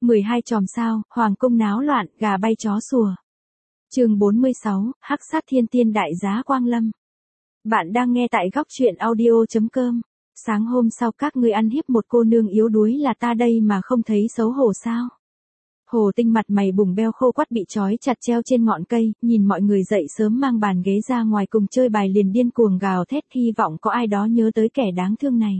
12 chòm sao, hoàng cung náo loạn, gà bay chó sủa. Chương 46, Hắc sát thiên tiên đại giá Quang Lâm. Bạn đang nghe tại góc truyện audio.com. Sáng hôm sau các ngươi ăn hiếp một cô nương yếu đuối là ta đây mà không thấy xấu hổ sao? Hồ Tinh mặt mày bùng beo khô quắt bị trói chặt treo trên ngọn cây, nhìn mọi người dậy sớm mang bàn ghế ra ngoài cùng chơi bài liền điên cuồng gào thét hy vọng có ai đó nhớ tới kẻ đáng thương này.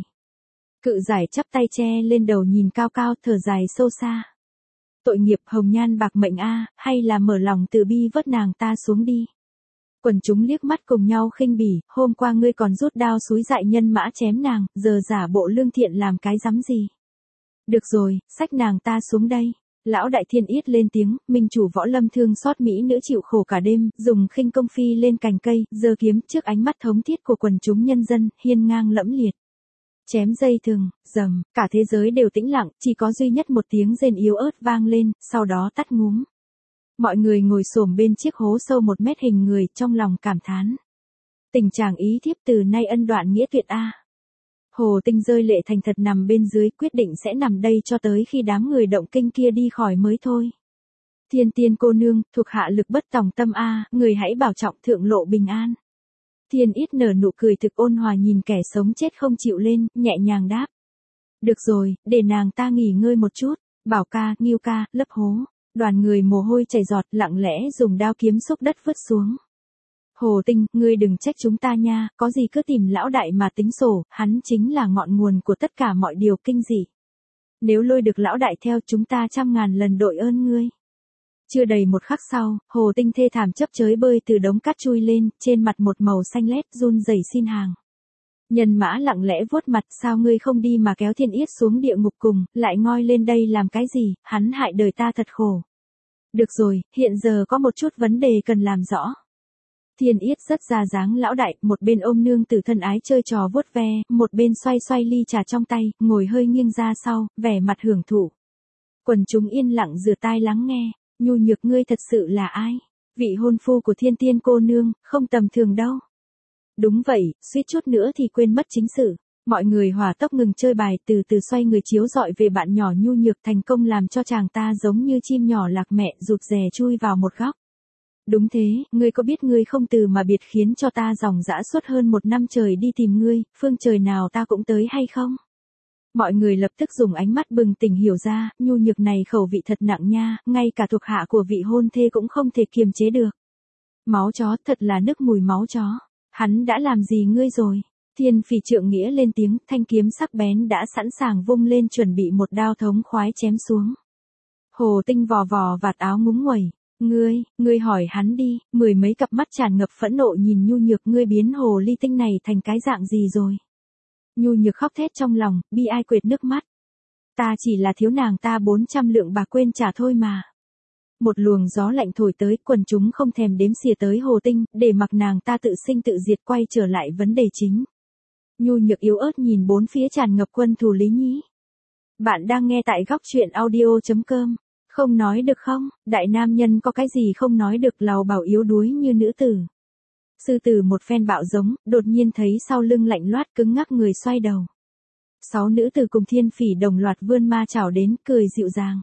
Cự giải chắp tay che lên đầu nhìn cao cao thở dài sâu xa. Tội nghiệp hồng nhan bạc mệnh a, hay là mở lòng từ bi vớt nàng ta xuống đi. Quần chúng liếc mắt cùng nhau khinh bỉ, hôm qua ngươi còn rút đao xúi dại nhân mã chém nàng, giờ giả bộ lương thiện làm cái rắm gì. Được rồi, xách nàng ta xuống đây. Lão đại thiên yết lên tiếng, minh chủ võ lâm thương xót mỹ nữ chịu khổ cả đêm, dùng khinh công phi lên cành cây, giơ kiếm trước ánh mắt thống thiết của quần chúng nhân dân, hiên ngang lẫm liệt. Chém dây thừng, rầm, cả thế giới đều tĩnh lặng, chỉ có duy nhất một tiếng rên yếu ớt vang lên, sau đó tắt ngúm. Mọi người ngồi xổm bên chiếc hố sâu 1 mét hình người, trong lòng cảm thán. Tình chàng ý thiếp từ nay ân đoạn nghĩa tuyệt a. Hồ Tinh rơi lệ thành thật nằm bên dưới, quyết định sẽ nằm đây cho tới khi đám người động kinh kia đi khỏi mới thôi. Thiên tiên cô nương, thuộc hạ lực bất tòng tâm a, người hãy bảo trọng thượng lộ bình an. Thiên Yết nở nụ cười thực ôn hòa nhìn kẻ sống chết không chịu lên, nhẹ nhàng đáp. Được rồi, để nàng ta nghỉ ngơi một chút. Bảo ca, Nghiêu ca, lấp hố. Đoàn người mồ hôi chảy giọt, lặng lẽ dùng đao kiếm xúc đất vứt xuống. Hồ Tinh, ngươi đừng trách chúng ta nha, có gì cứ tìm lão đại mà tính sổ, hắn chính là ngọn nguồn của tất cả mọi điều kinh dị. Nếu lôi được lão đại theo chúng ta 100.000 lần đội ơn ngươi. Chưa đầy một khắc sau, Hồ Tinh thê thảm chấp chới bơi từ đống cát chui lên, trên mặt một màu xanh lét run rẩy xin hàng. Nhân mã lặng lẽ vuốt mặt, sao ngươi không đi mà kéo Thiên Yết xuống địa ngục cùng, lại ngoi lên đây làm cái gì, hắn hại đời ta thật khổ. Được rồi, hiện giờ có một chút vấn đề cần làm rõ. Thiên Yết rất ra dáng lão đại, một bên ôm nương tử thân ái chơi trò vuốt ve, một bên xoay xoay ly trà trong tay, ngồi hơi nghiêng ra sau, vẻ mặt hưởng thụ. Quần chúng yên lặng rửa tai lắng nghe. Nhu Nhược ngươi thật sự là ai? Vị hôn phu của thiên tiên cô nương, không tầm thường đâu. Đúng vậy, suýt chút nữa thì quên mất chính sự. Mọi người hỏa tốc ngừng chơi bài, từ từ xoay người chiếu dọi về bạn nhỏ Nhu Nhược, thành công làm cho chàng ta giống như chim nhỏ lạc mẹ rụt rè chui vào một góc. Đúng thế, ngươi có biết ngươi không từ mà biệt khiến cho ta dòng dã suốt hơn 1 năm trời đi tìm ngươi, phương trời nào ta cũng tới hay không? Mọi người lập tức dùng ánh mắt bừng tỉnh hiểu ra, Nhu Nhược này khẩu vị thật nặng nha, ngay cả thuộc hạ của vị hôn thê cũng không thể kiềm chế được. Máu chó, thật là nức mùi máu chó. Hắn đã làm gì ngươi rồi? Thiên Phỉ Trượng Nghĩa lên tiếng, thanh kiếm sắc bén đã sẵn sàng vung lên chuẩn bị một đao thống khoái chém xuống. Hồ Tinh vò vò vạt áo ngúng nguẩy. Ngươi hỏi hắn đi, 10 mấy cặp mắt tràn ngập phẫn nộ nhìn Nhu Nhược, ngươi biến hồ ly tinh này thành cái dạng gì rồi? Nhu Nhược khóc thét trong lòng, bi ai quệt nước mắt. Ta chỉ là thiếu nàng ta 400 lượng bạc quên trả thôi mà. Một luồng gió lạnh thổi tới, quần chúng không thèm đếm xỉa tới Hồ Tinh, để mặc nàng ta tự sinh tự diệt, quay trở lại vấn đề chính. Nhu Nhược yếu ớt nhìn bốn phía tràn ngập quân thù Lý Nhĩ. Bạn đang nghe tại góc truyện audio.com. Không nói được không, đại nam nhân có cái gì không nói được, lào bảo yếu đuối như nữ tử. Sư tử một phen bạo giống, đột nhiên thấy sau lưng lạnh loát cứng ngắc người xoay đầu. 6 nữ tử cùng Thiên Phỉ đồng loạt vươn ma chảo đến, cười dịu dàng.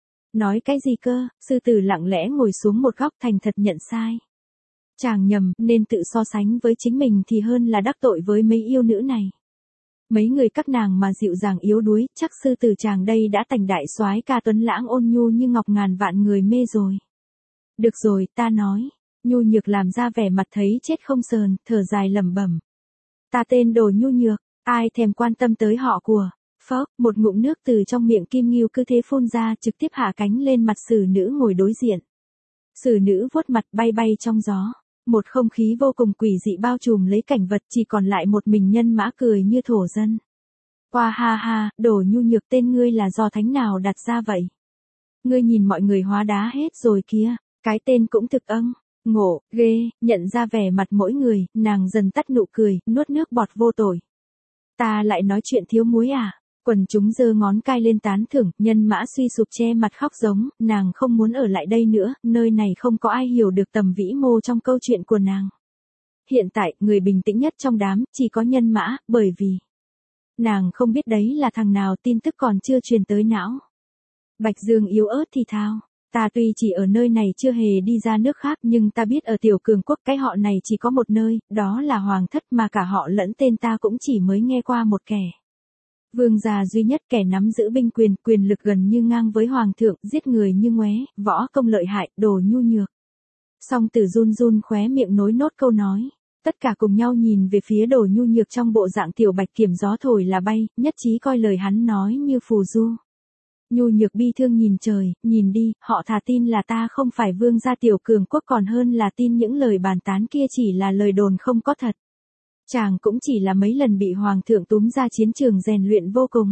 Nói cái gì cơ, sư tử lặng lẽ ngồi xuống một góc thành thật nhận sai. Chàng nhầm, nên tự so sánh với chính mình thì hơn là đắc tội với mấy yêu nữ này. Mấy người các nàng mà dịu dàng yếu đuối, chắc sư tử chàng đây đã thành đại soái ca tuấn lãng ôn nhu như ngọc ngàn vạn người mê rồi. Được rồi, ta nói. Nhu Nhược làm ra vẻ mặt thấy chết không sờn, thở dài lẩm bẩm. Ta tên Đồ Nhu Nhược, ai thèm quan tâm tới họ của. Phốc, một ngụm nước từ trong miệng Kim Ngưu cứ thế phun ra, trực tiếp hạ cánh lên mặt sử nữ ngồi đối diện. Sử nữ vuốt mặt bay bay trong gió. Một không khí vô cùng quỷ dị bao trùm lấy cảnh vật, chỉ còn lại một mình nhân mã cười như thổ dân. Qua ha ha, Đồ Nhu Nhược tên ngươi là do thánh nào đặt ra vậy? Ngươi nhìn mọi người hóa đá hết rồi kia, cái tên cũng thực ngộ, ghê, nhận ra vẻ mặt mỗi người, nàng dần tắt nụ cười, nuốt nước bọt vô tội. Ta lại nói chuyện thiếu muối à? Quần chúng giơ ngón cai lên tán thưởng, nhân mã suy sụp che mặt khóc giống, nàng không muốn ở lại đây nữa, nơi này không có ai hiểu được tầm vĩ mô trong câu chuyện của nàng. Hiện tại, người bình tĩnh nhất trong đám, chỉ có nhân mã, bởi vì nàng không biết đấy là thằng nào, tin tức còn chưa truyền tới não. Bạch Dương yếu ớt thì thào. Ta tuy chỉ ở nơi này chưa hề đi ra nước khác nhưng ta biết ở Tiểu Cường Quốc cái họ này chỉ có một nơi, đó là Hoàng thất mà cả họ lẫn tên ta cũng chỉ mới nghe qua một kẻ. Vương gia duy nhất kẻ nắm giữ binh quyền, quyền lực gần như ngang với Hoàng thượng, giết người như ngoé, võ công lợi hại, đồ nhu nhược. Song Tử run run khóe miệng nối nốt câu nói. Tất cả cùng nhau nhìn về phía đồ nhu nhược trong bộ dạng Tiểu Bạch Kiểm gió thổi là bay, nhất trí coi lời hắn nói như phù du. Nhu nhược bi thương nhìn trời, nhìn đi, họ thà tin là ta không phải vương gia Tiểu Cường Quốc còn hơn là tin những lời bàn tán kia chỉ là lời đồn không có thật. Chàng cũng chỉ là mấy lần bị hoàng thượng túm ra chiến trường rèn luyện vô cùng.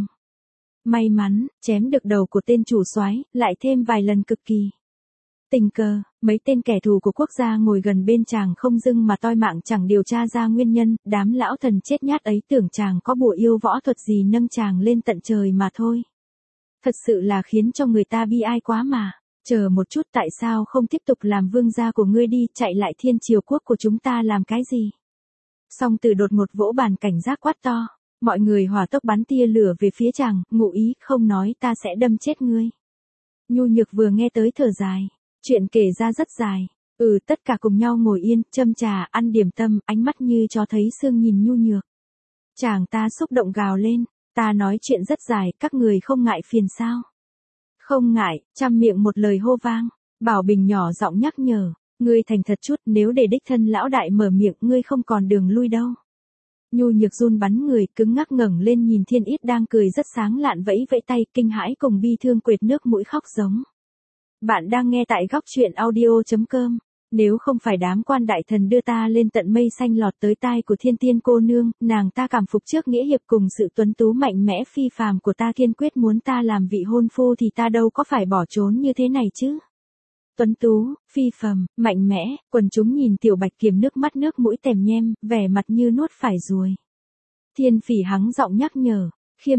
May mắn, chém được đầu của tên chủ soái, lại thêm vài lần cực kỳ. Tình cờ, mấy tên kẻ thù của quốc gia ngồi gần bên chàng không dưng mà toi mạng chẳng điều tra ra nguyên nhân, đám lão thần chết nhát ấy tưởng chàng có bùa yêu võ thuật gì nâng chàng lên tận trời mà thôi. Thật sự là khiến cho người ta bi ai quá mà. Chờ một chút, tại sao không tiếp tục làm vương gia của ngươi đi, chạy lại Thiên Triều Quốc của chúng ta làm cái gì? Song Tử đột ngột vỗ bàn cảnh giác quát to. Mọi người hỏa tốc bắn tia lửa về phía chàng, ngụ ý không nói ta sẽ đâm chết ngươi. Nhu nhược vừa nghe tới thở dài. Chuyện kể ra rất dài. Tất cả cùng nhau ngồi yên, châm trà, ăn điểm tâm, ánh mắt như cho thấy xương nhìn nhu nhược. Chàng ta xúc động gào lên. Ta nói chuyện rất dài, các người không ngại phiền sao? Không ngại, trăm miệng một lời hô vang. Bảo Bình nhỏ giọng nhắc nhở. Ngươi thành thật chút, nếu để đích thân lão đại mở miệng, ngươi không còn đường lui đâu. Nhu nhược run bắn người, cứng ngắc ngẩng lên nhìn Thiên Ít đang cười rất sáng lạn vẫy vẫy tay, kinh hãi cùng bi thương quệt nước mũi khóc giống. Bạn đang nghe tại góc truyện audio.com. Nếu không phải đám quan đại thần đưa ta lên tận mây xanh lọt tới tai của Thiên Tiên cô nương, nàng ta cảm phục trước nghĩa hiệp cùng sự tuấn tú mạnh mẽ phi phàm của ta kiên quyết muốn ta làm vị hôn phu thì ta đâu có phải bỏ trốn như thế này chứ. Tuấn tú, phi phàm, mạnh mẽ, quần chúng nhìn Tiểu Bạch Kiểm nước mắt nước mũi tèm nhem, vẻ mặt như nuốt phải ruồi. Thiên Phỉ hắng giọng nhắc nhở.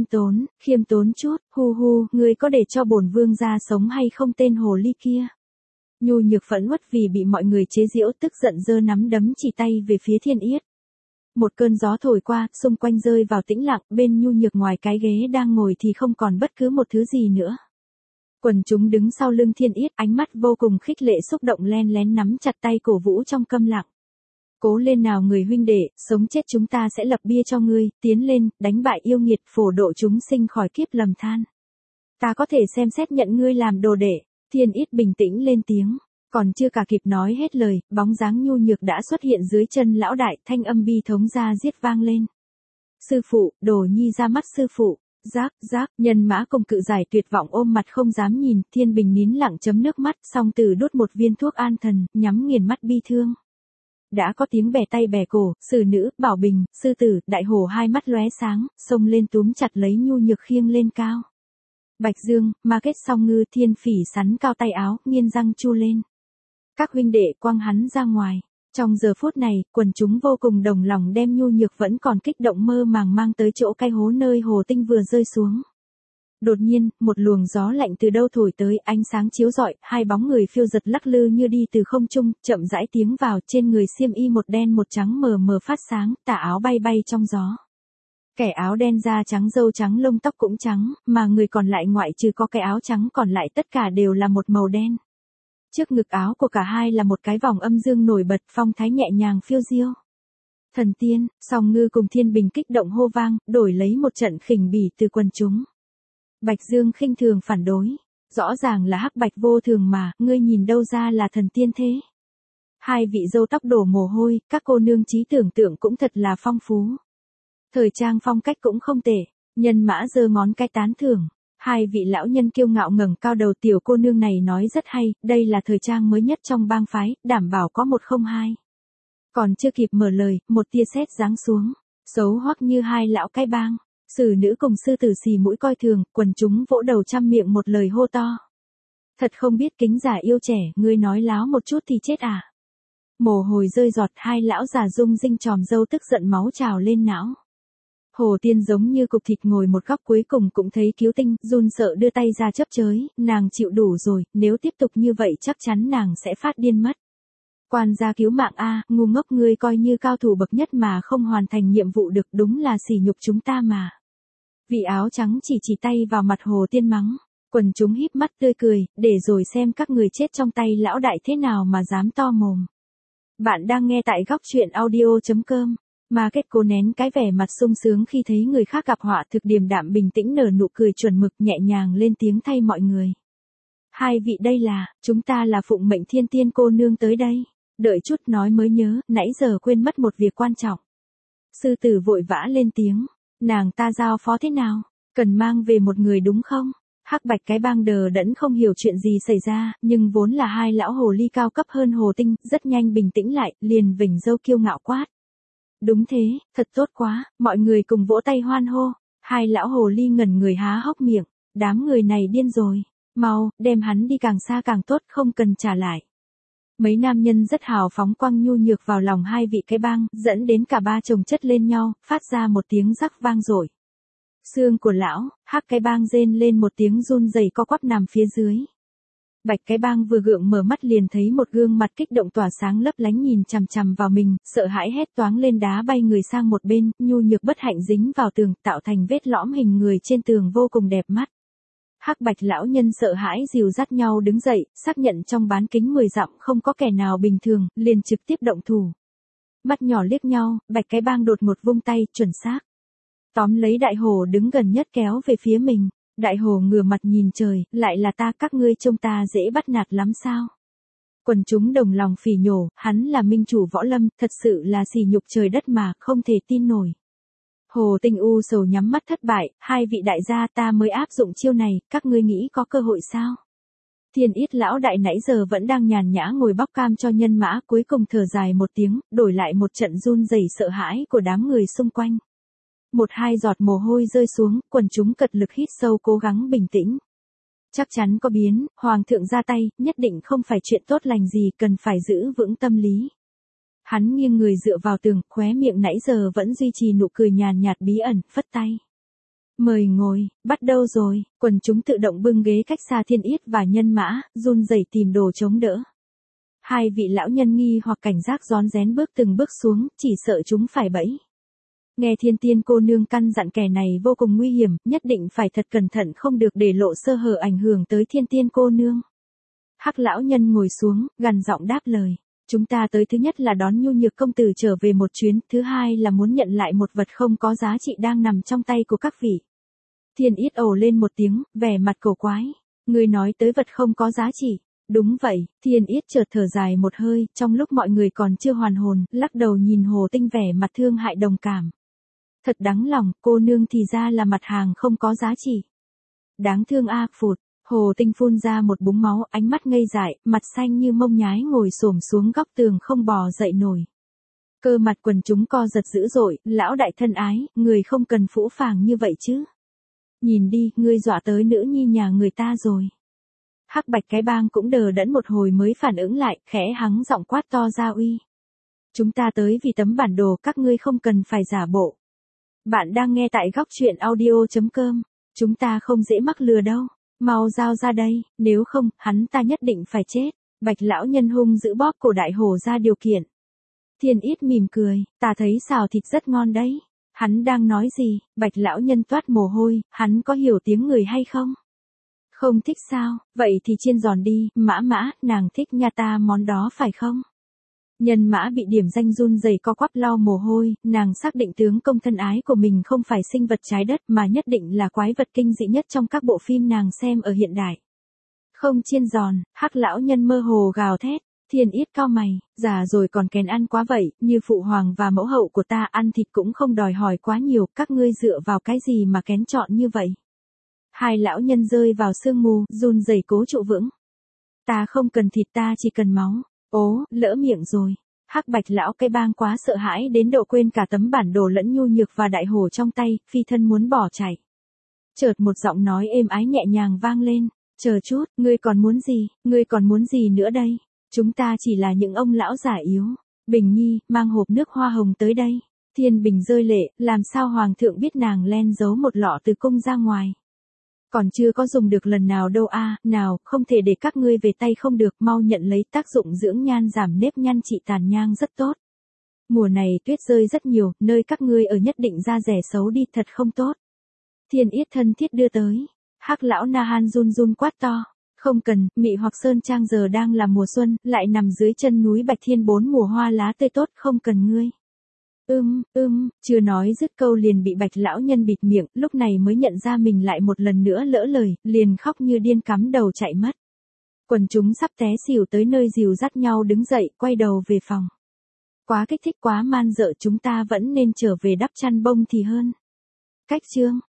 Khiêm tốn chút, hu, ngươi có để cho bổn vương gia sống hay không tên hồ ly kia? Nhu nhược phẫn uất vì bị mọi người chế giễu tức giận giơ nắm đấm chỉ tay về phía Thiên Yết. Một cơn gió thổi qua, xung quanh rơi vào tĩnh lặng, bên nhu nhược ngoài cái ghế đang ngồi thì không còn bất cứ một thứ gì nữa. Quần chúng đứng sau lưng Thiên Yết, ánh mắt vô cùng khích lệ xúc động len lén nắm chặt tay cổ vũ trong câm lặng. Cố lên nào người huynh đệ, sống chết chúng ta sẽ lập bia cho ngươi, tiến lên, đánh bại yêu nghiệt, phổ độ chúng sinh khỏi kiếp lầm than. Ta có thể xem xét nhận ngươi làm đồ đệ. Thiên Ít bình tĩnh lên tiếng, còn chưa cả kịp nói hết lời, bóng dáng nhu nhược đã xuất hiện dưới chân lão đại, thanh âm bi thống ra giết vang lên. Sư phụ, Đồ Nhi ra mắt sư phụ. Giác, Nhân Mã cùng Cự Giải tuyệt vọng ôm mặt không dám nhìn, Thiên Bình nín lặng chấm nước mắt, Song Tử đốt một viên thuốc an thần, nhắm nghiền mắt bi thương. Đã có tiếng bẻ tay bẻ cổ, Sử Nữ, Bảo Bình, Sư Tử, Đại Hổ hai mắt lóe sáng, xông lên túm chặt lấy nhu nhược khiêng lên cao. Bạch Dương, Ma Kết Song Ngư, Thiên Phỉ sắn cao tay áo, nghiến răng chu lên. Các huynh đệ quăng hắn ra ngoài. Trong giờ phút này, quần chúng vô cùng đồng lòng đem nhu nhược vẫn còn kích động mơ màng mang tới chỗ cái hố nơi hồ tinh vừa rơi xuống. Đột nhiên, một luồng gió lạnh từ đâu thổi tới, ánh sáng chiếu rọi, hai bóng người phiêu giật lắc lư như đi từ không trung, chậm rãi tiến vào, trên người xiêm y một đen một trắng mờ mờ phát sáng, tà áo bay bay trong gió. Kẻ áo đen da trắng râu trắng lông tóc cũng trắng, mà người còn lại ngoại trừ có cái áo trắng còn lại tất cả đều là một màu đen. Trước ngực áo của cả hai là một cái vòng âm dương nổi bật, phong thái nhẹ nhàng phiêu diêu. Thần tiên, Song Ngư cùng Thiên Bình kích động hô vang, đổi lấy một trận khỉnh bỉ từ quần chúng. Bạch Dương khinh thường phản đối, rõ ràng là hắc bạch vô thường mà, ngươi nhìn đâu ra là thần tiên thế. Hai vị dâu tóc đổ mồ hôi, các cô nương trí tưởng tượng cũng thật là phong phú. Thời trang phong cách cũng không tệ, Nhân Mã giơ ngón cái tán thưởng. Hai vị lão nhân kiêu ngạo ngẩng cao đầu, tiểu cô nương này nói rất hay, đây là thời trang mới nhất trong bang phái, đảm bảo có 102. Còn chưa kịp mở lời, một tia sét giáng xuống, xấu hoắc như hai lão cái bang. Sử Nữ cùng Sư Tử xì mũi coi thường, quần chúng vỗ đầu trăm miệng một lời hô to. Thật không biết kính già yêu trẻ, ngươi nói láo một chút thì chết à. Mồ hôi rơi giọt, hai lão già rung rinh tròm râu tức giận máu trào lên não. Hồ Tiên giống như cục thịt ngồi một góc cuối cùng cũng thấy cứu tinh, run sợ đưa tay ra chấp chới, nàng chịu đủ rồi, nếu tiếp tục như vậy chắc chắn nàng sẽ phát điên mất. Quan gia cứu mạng a, ngu ngốc ngươi coi như cao thủ bậc nhất mà không hoàn thành nhiệm vụ được, đúng là sỉ nhục chúng ta mà. Vị áo trắng chỉ tay vào mặt Hồ Tiên mắng, Quần chúng híp mắt tươi cười, để rồi xem các người chết trong tay lão đại thế nào mà dám to mồm. Bạn đang nghe tại góc chuyện audio.com. Mà kết cố nén cái vẻ mặt sung sướng khi thấy người khác gặp họa, thực điềm đạm bình tĩnh nở nụ cười chuẩn mực, nhẹ nhàng lên tiếng thay mọi người. Hai vị đây là, chúng ta là phụng mệnh Thiên Tiên cô nương tới đây. Đợi chút nói mới nhớ, nãy giờ quên mất một việc quan trọng. Sư tử vội vã lên tiếng. Nàng ta giao phó thế nào? Cần mang về một người đúng không? Hắc Bạch cái bang đờ đẫn không hiểu chuyện gì xảy ra, nhưng vốn là hai lão hồ ly cao cấp hơn Hồ Tinh, rất nhanh bình tĩnh lại, liền vểnh râu kiêu ngạo quát. Đúng thế, thật tốt quá, mọi người cùng vỗ tay hoan hô. Hai lão hồ ly ngẩn người há hốc miệng, đám người này điên rồi, mau, đem hắn đi càng xa càng tốt, không cần trả lại. Mấy nam nhân rất hào phóng quăng nhu nhược vào lòng hai vị cái bang, dẫn đến cả ba chồng chất lên nhau, phát ra một tiếng rắc vang dội. Xương của lão, Hắc cái bang rên lên một tiếng run rẩy co quắp nằm phía dưới. Bạch cái bang vừa gượng mở mắt liền thấy một gương mặt kích động tỏa sáng lấp lánh nhìn chằm chằm vào mình, sợ hãi hét toáng lên đá bay người sang một bên, nhu nhược bất hạnh dính vào tường, tạo thành vết lõm hình người trên tường vô cùng đẹp mắt. Hắc Bạch lão nhân sợ hãi dìu dắt nhau đứng dậy, xác nhận trong bán kính 10 dặm không có kẻ nào bình thường, liền trực tiếp động thủ. Mắt nhỏ liếc nhau, Bạch cái bang đột một vung tay, chuẩn xác. Tóm lấy đại hồ đứng gần nhất kéo về phía mình. Đại hồ ngửa mặt nhìn trời, lại là ta, các ngươi trông ta dễ bắt nạt lắm sao? Quần chúng đồng lòng phỉ nhổ, hắn là minh chủ võ lâm, thật sự là sỉ nhục trời đất mà, không thể tin nổi. Hồ Tinh u sầu nhắm mắt thất bại, hai vị đại gia ta mới áp dụng chiêu này, các ngươi nghĩ có cơ hội sao? Thiên Yết lão đại nãy giờ vẫn đang nhàn nhã ngồi bóc cam cho nhân mã, cuối cùng thở dài một tiếng, đổi lại một trận run rẩy sợ hãi của đám người xung quanh. Một hai giọt mồ hôi rơi xuống, quần chúng cật lực hít sâu cố gắng bình tĩnh. Chắc chắn có biến, hoàng thượng ra tay, nhất định không phải chuyện tốt lành gì, cần phải giữ vững tâm lý. Hắn nghiêng người dựa vào tường, khóe miệng nãy giờ vẫn duy trì nụ cười nhàn nhạt bí ẩn, phất tay. Mời ngồi, bắt đầu rồi, quần chúng tự động bưng ghế cách xa Thiên Yết và nhân mã, run rẩy tìm đồ chống đỡ. Hai vị lão nhân nghi hoặc cảnh giác rón rén bước từng bước xuống, chỉ sợ chúng phải bẫy. Nghe Thiên Tiên cô nương căn dặn kẻ này vô cùng nguy hiểm, nhất định phải thật cẩn thận không được để lộ sơ hở ảnh hưởng tới Thiên Tiên cô nương. Hắc lão nhân ngồi xuống, gằn giọng đáp lời. Chúng ta tới thứ nhất là đón nhu nhược công tử trở về một chuyến, thứ hai là muốn nhận lại một vật không có giá trị đang nằm trong tay của các vị. Thiên Yết ồ lên một tiếng, vẻ mặt cổ quái. Người nói tới vật không có giá trị. Đúng vậy, Thiên Yết chợt thở dài một hơi, trong lúc mọi người còn chưa hoàn hồn, lắc đầu nhìn Hồ Tinh vẻ mặt thương hại đồng cảm. Thật đáng lòng, cô nương thì ra là mặt hàng không có giá trị. Đáng thương a, phụt. Hồ Tinh phun ra một búng máu, ánh mắt ngây dại, mặt xanh như mông nhái ngồi xổm xuống góc tường không bò dậy nổi. Cơ mặt quần chúng co giật dữ dội, lão đại thân ái, người không cần phũ phàng như vậy chứ. Nhìn đi, ngươi dọa tới nữ nhi nhà người ta rồi. Hắc Bạch cái bang cũng đờ đẫn một hồi mới phản ứng lại, khẽ hắng giọng quát to ra uy. Chúng ta tới vì tấm bản đồ, các ngươi không cần phải giả bộ. Bạn đang nghe tại góc chuyện audio.com. Chúng ta không dễ mắc lừa đâu. Mau giao ra đây, nếu không, hắn ta nhất định phải chết. Bạch lão nhân hung giữ bóp cổ đại hổ ra điều kiện. Thiên Yết mỉm cười, ta thấy xào thịt rất ngon đấy. Hắn đang nói gì? Bạch lão nhân toát mồ hôi, hắn có hiểu tiếng người hay không? Không thích sao? Vậy thì chiên giòn đi, mã mã, nàng thích nhà ta món đó phải không? Nhân mã bị điểm danh run rẩy co quắp lau mồ hôi, nàng xác định tướng công thân ái của mình không phải sinh vật trái đất mà nhất định là quái vật kinh dị nhất trong các bộ phim nàng xem ở hiện đại. Không chiên giòn, Hắc lão nhân mơ hồ gào thét. Thiên Yết cau mày, già rồi còn kén ăn quá vậy, như phụ hoàng và mẫu hậu của ta ăn thịt cũng không đòi hỏi quá nhiều, các ngươi dựa vào cái gì mà kén chọn như vậy? Hai lão nhân rơi vào sương mù, run rẩy cố trụ vững. Ta không cần thịt, ta chỉ cần máu. Ố, lỡ miệng rồi. Hắc Bạch lão cái bang quá sợ hãi đến độ quên cả tấm bản đồ lẫn nhu nhược và đại hổ trong tay, phi thân muốn bỏ chạy. Chợt một giọng nói êm ái nhẹ nhàng vang lên. Chờ chút, ngươi còn muốn gì, ngươi còn muốn gì nữa đây? Chúng ta chỉ là những ông lão già yếu. Bình Nhi, mang hộp nước hoa hồng tới đây. Thiên Bình rơi lệ, làm sao hoàng thượng biết nàng len giấu một lọ từ cung ra ngoài. Còn chưa có dùng được lần nào đâu a, nào, không thể để các ngươi về tay không được, mau nhận lấy, tác dụng dưỡng nhan giảm nếp nhăn trị tàn nhang rất tốt. Mùa này tuyết rơi rất nhiều, nơi các ngươi ở nhất định da rẻ xấu đi, thật không tốt. Thiên Yết thân thiết đưa tới. Hắc lão Na Han run run quát to. Không cần, Mị Hoặc Sơn Trang giờ đang là mùa xuân, lại nằm dưới chân núi Bạch Thiên 4 mùa hoa lá tươi tốt, không cần ngươi. Chưa nói dứt câu liền bị Bạch lão nhân bịt miệng, lúc này mới nhận ra mình lại một lần nữa lỡ lời, liền khóc như điên cắm đầu chạy mất. Quần chúng sắp té xỉu tới nơi dìu dắt nhau đứng dậy, quay đầu về phòng. Quá kích thích quá man dợ, chúng ta vẫn nên trở về đắp chăn bông thì hơn. Cách chương